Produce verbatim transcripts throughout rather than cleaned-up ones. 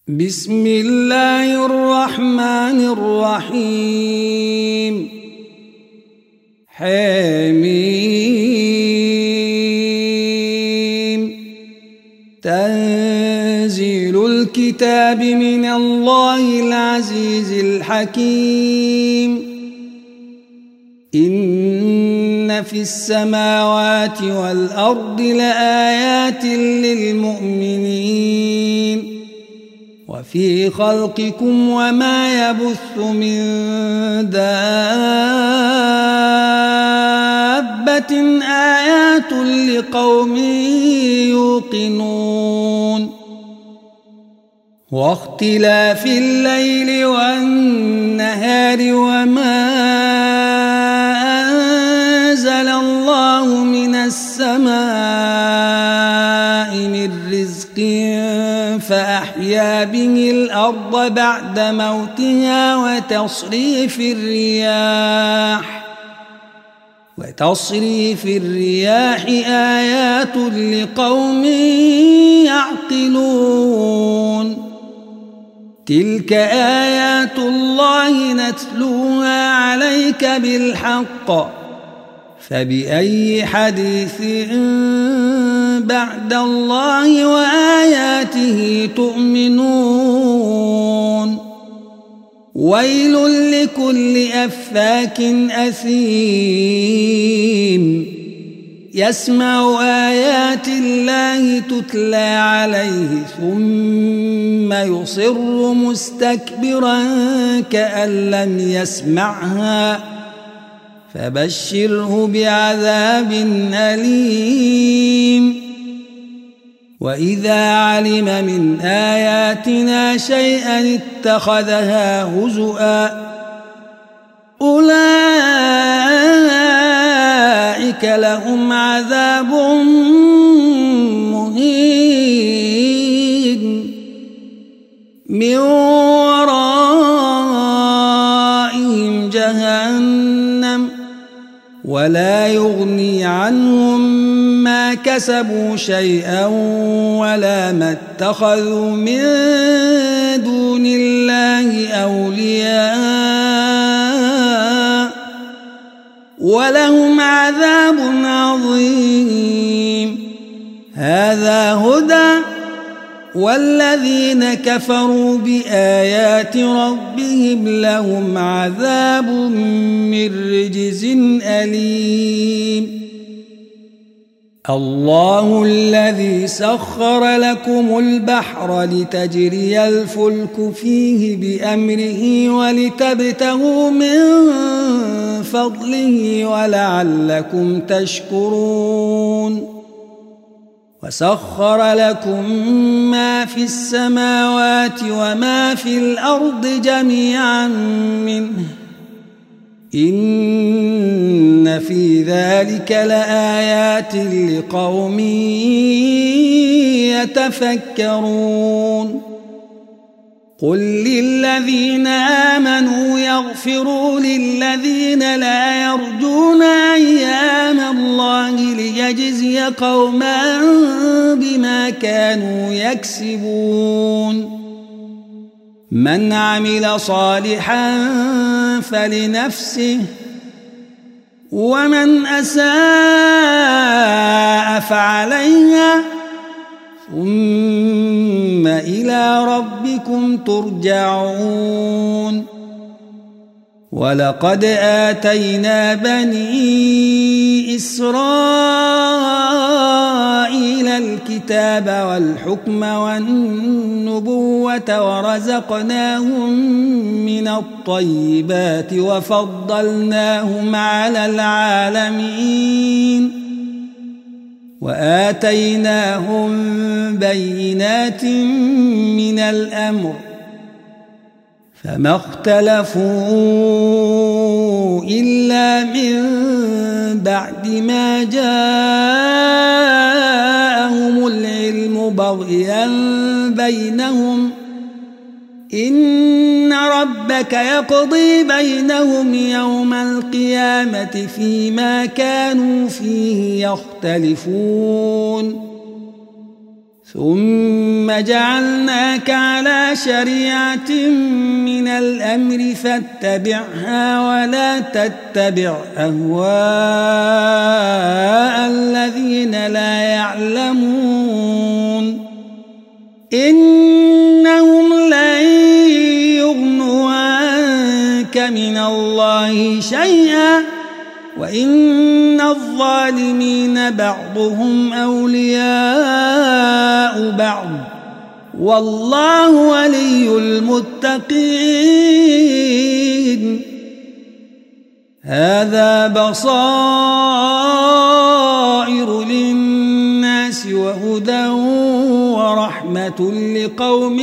بسم الله الرحمن الرحيم حميم تنزيل الكتاب من الله العزيز الحكيم إن في السماوات والأرض لآيات للمؤمنين وفي خلقكم وما يبث من دابة آيات لقوم يوقنون واختلاف الليل والنهار وما أنزل الله من السماء من رزق فأحيا به الأرض بعد موتها وتصريف الرياح وتصريف الرياح آيات لقوم يعقلون تلك آيات الله نتلوها عليك بالحق فبأي حديث بعد الله وآياته تؤمنون ويل لكل أفاك أثيم يسمع آيات الله تتلى عليه ثم يصر مستكبرا كأن لم يسمعها فبشره بعذاب أليم وإذا علم من آياتنا شيئا اتخذها هزؤا أولئك لهم عذاب مهين من ورائهم جهنم ولا يغني عنهم ما كسبوا شيئا ولا ما اتخذوا من دون الله أولياء ولهم عذاب عظيم هذا هدى والذين كفروا بآيات ربهم لهم عذاب من رجز أليم الله الذي سخر لكم البحر لتجري الفلك فيه بأمره ولتبتغوا من فضله ولعلكم تشكرون وسخر لكم ما في السماوات وما في الأرض جميعا منه إن في ذلك لآيات لقوم يتفكرون قل للذين آمنوا يغفروا للذين لا يرجون أيام الله ليجزي قوما بما كانوا يكسبون من عمل صالحا فلنفسه ومن أساء فعليها ثم إلى ربكم ترجعون ولقد آتينا بني إسرائيل الكتاب والحكم والنبوة ورزقناهم من الطيبات وفضلناهم على العالمين وآتيناهم بينات من الأمر فما اختلفوا إلا من بعد ما جاءهم العلم بغيا بينهم إن ربك يقضي بينهم يوم القيامة فيما كانوا فيه يختلفون ثم جعلناك على شريعة من الأمر فاتبعها ولا تتبع أهواء الذين لا يعلمون إنهم لن يغنوا عنك من الله شيئا وإن الظالمين بعضهم أولياء بعض والله ولي المتقين هذا بصائر للناس وهدى ورحمة لقوم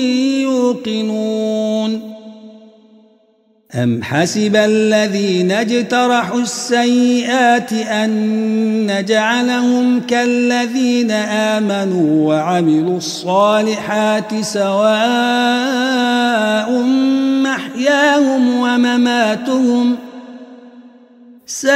يوقنون أم حسب الذين اجترحوا السيئات أن نجعلهم كالذين آمنوا وعملوا الصالحات سواء محياهم ومماتهم ساء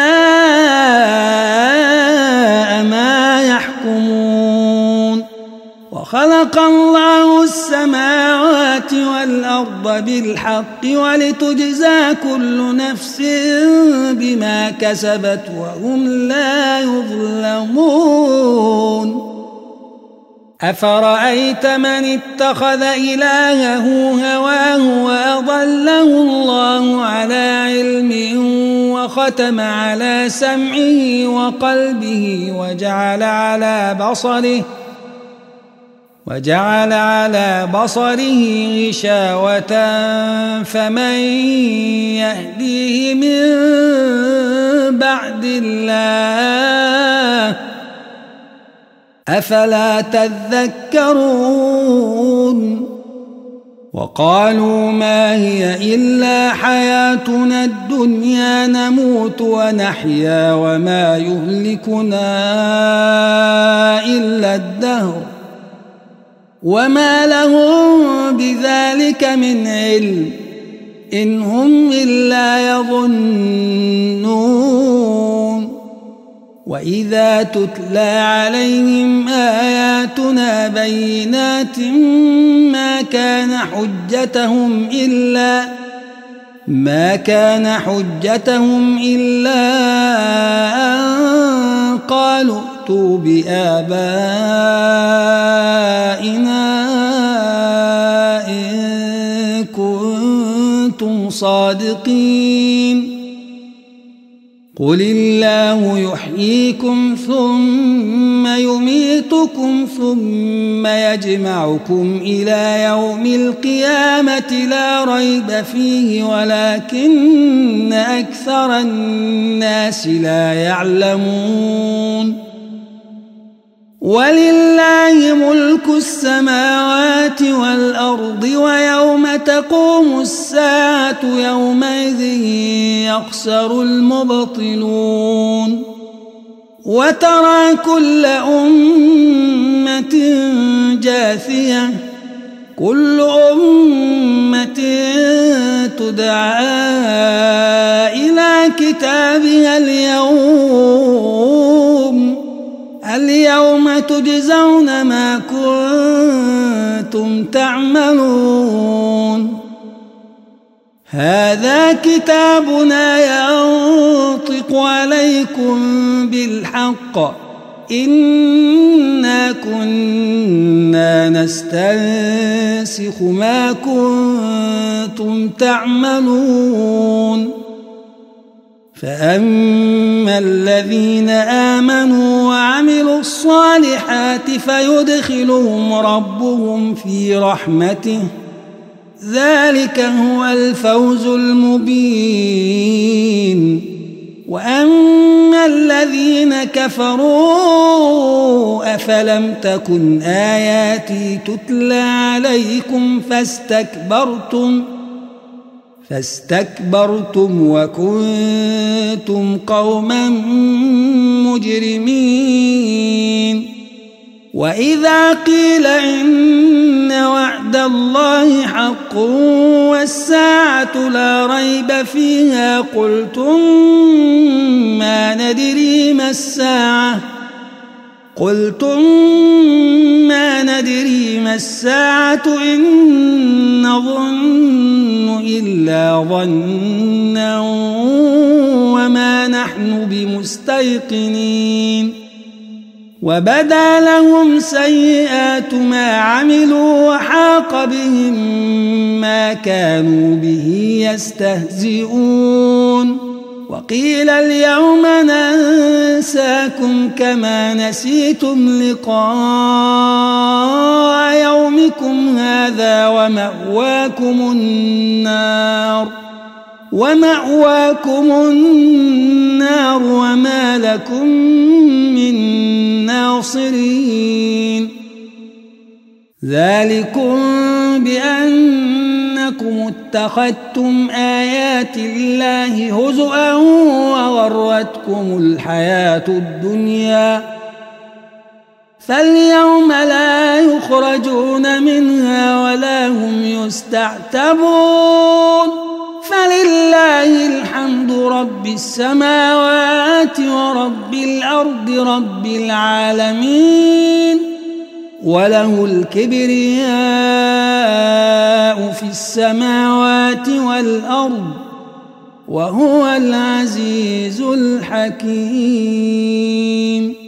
ما يحكمون وخلق الله السماوات والأرض بالحق ولتجزى كل نفس بما كسبت وهم لا يظلمون أفرأيت من اتخذ إلهه هواه وأضله الله على علم وختم على سمعه وقلبه وجعل على بصره وجعل على بصره غشاوة فمن يهديه من بعد الله أفلا تذكرون وقالوا ما هي إلا حياتنا الدنيا نموت ونحيا وما يهلكنا إلا الدهر وما لهم بذلك من علم إن هم إلا يظنون وإذا تتلى عليهم آياتنا بينات ما كان حجتهم إلا ما كان حجتهم إلا أن قالوا ائتوا بآبائنا إن كنتم صادقين قل الله يحييكم ثم يميتكم ثم يجمعكم إلى يوم القيامة لا ريب فيه ولكن أكثر الناس لا يعلمون ولله ملك السماوات والأرض ويوم تقوم الساعة يومئذ يخسر المبطلون وترى كل أمة جاثية كل أمة تدعى إلى كتابها اليوم اليوم تجزون ما كنتم تعملون هذا كتابنا ينطق عليكم بالحق إنا كنا نستنسخ ما كنتم تعملون فأما الذين آمنوا وعملوا الصالحات فيدخلهم ربهم في رحمته ذلك هو الفوز المبين وأما الذين كفروا أفلم تكن آياتي تتلى عليكم فاستكبرتم فاستكبرتم وكنتم قوما مجرمين وإذا قيل إن وعد الله حق والساعة لا ريب فيها قلتم ما ندري ما الساعة قلتم ما ندري ما الساعة إن نظن إلا ظنا وما نحن بمستيقنين وبدا لهم سيئات ما عملوا وحاق بهم ما كانوا به يستهزئون وقيل اليوم ننساكم كما نسيتم لقاء يومكم هذا ومأواكم النار ومأواكم النار وما لكم من ناصرين ذلكم بأنكم اتخذتم آيات الله هزؤا وغرتكم الحياة الدنيا فاليوم لا يخرجون منها ولا هم يستعتبون فلله الحمد رب السماوات ورب الأرض رب العالمين وله الكبرياء في السماوات والأرض وهو العزيز الحكيم.